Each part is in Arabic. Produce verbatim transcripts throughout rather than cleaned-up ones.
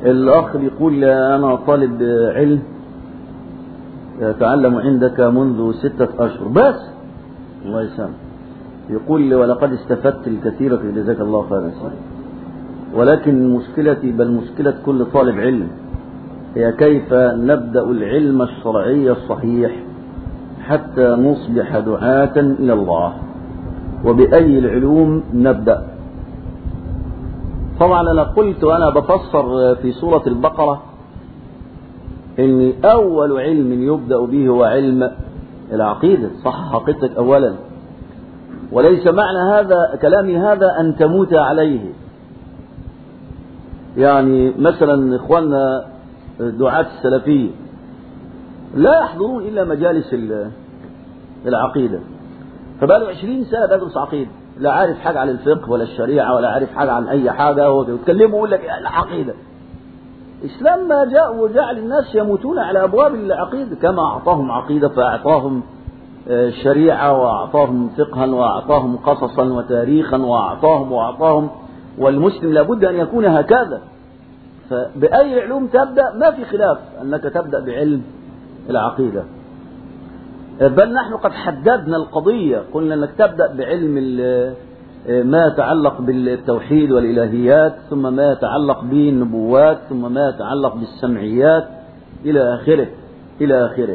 الأخ بيقول أنا طالب علم يتعلم عندك منذ ستة أشهر بس. الله يسلمك. يقول ولقد استفدت الكثير في جزاك الله خيرا، ولكن مشكلتي بل مشكلة كل طالب علم هي كيف نبدأ العلم الشرعي الصحيح حتى نصبح دعاة إلى الله، وبأي العلوم نبدأ. طبعا أنا قلت وأنا بفسر في سورة البقرة إن أول علم يبدأ به هو علم العقيدة، صح عقيدتك أولا، وليس معنى هذا كلامي هذا أن تموت عليه. يعني مثلا إخواننا دعاة السلفية لا يحضرون إلا مجالس العقيدة، فبقاله عشرين سنة بدرس عقيدة، لا عارف حاجة عن الفقه ولا الشريعة ولا عارف حاجة عن أي حاجة، وتكلموا يقول لك العقيدة. الإسلام ما جاء وجعل الناس يموتون على أبواب العقيدة، كما أعطاهم عقيدة فأعطاهم شريعة وأعطاهم فقها وأعطاهم قصصا وتاريخا وأعطاهم وأعطاهم، والمسلم لابد أن يكون هكذا. فبأي علوم تبدأ؟ ما في خلاف أنك تبدأ بعلم العقيدة، بل نحن قد حددنا القضية، قلنا أنك تبدأ بعلم ما يتعلق بالتوحيد والإلهيات، ثم ما يتعلق بالنبوات، ثم ما يتعلق بالسمعيات إلى آخره إلى آخره.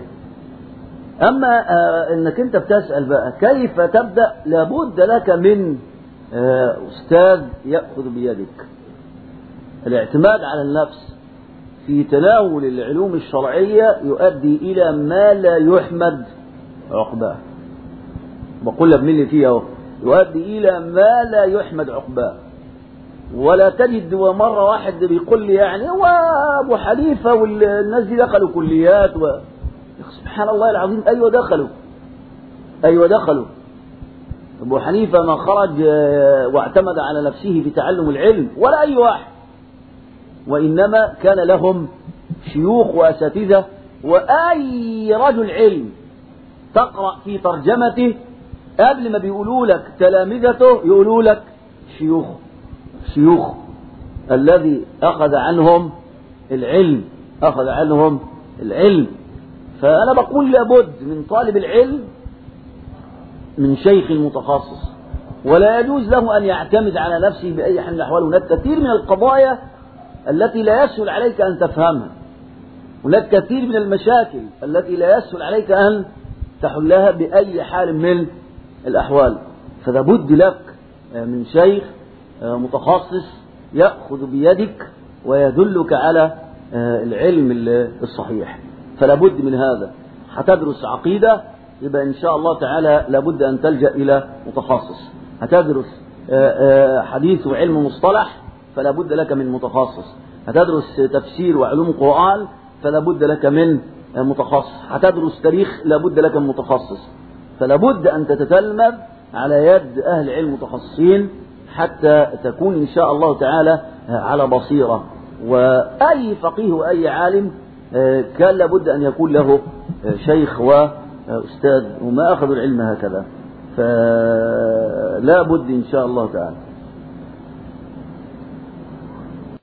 أما أنك أنت بتسأل بقى كيف تبدأ، لابد لك من أستاذ يأخذ بيدك. الاعتماد على النفس في تناول العلوم الشرعية يؤدي إلى ما لا يحمد عقباه. بقول لك من فيها يؤدي إلى ما لا يحمد عقباه. ولا تجد مرة واحد بيقول لي يعني هو أبو حنيفة والناس دي دخلوا كليات و... سبحان الله العظيم، أيوة دخلوا أيوة دخلوا أبو حنيفة ما خرج واعتمد على نفسه في تعلم العلم ولا أي واحد، وإنما كان لهم شيوخ وأساتذة. وأي رجل علم تقرأ في ترجمته قبل ما بيقولوا لك تلامذته يقولوا لك شيوخ شيوخ الذي أخذ عنهم العلم أخذ عنهم العلم. فأنا بقول لابد من طالب العلم من شيخ متخصص، ولا يجوز له أن يعتمد على نفسه بأي حال من الأحوال. هناك كثير من القضايا التي لا يسهل عليك أن تفهمها، هناك كثير من المشاكل التي لا يسهل عليك أن تحلها بأي حال من الأحوال. فلابد لك من شيخ متخصص يأخذ بيدك ويدلك على العلم الصحيح. فلابد من هذا. هتدرس عقيدة يبقى إن شاء الله تعالى لابد أن تلجأ إلى متخصص. هتدرس حديث وعلم مصطلح فلابد لك من متخصص. هتدرس تفسير وعلوم قرآن فلابد لك من متخصص. هتدرس تاريخ لابد لك من متخصص. فلابد أن تتتلمذ على يد أهل علم متخصصين حتى تكون إن شاء الله تعالى على بصيرة. وأي فقيه وأي عالم كان لابد أن يكون له شيخ وأستاذ، وما أخذوا العلم هكذا. فلا بد إن شاء الله تعالى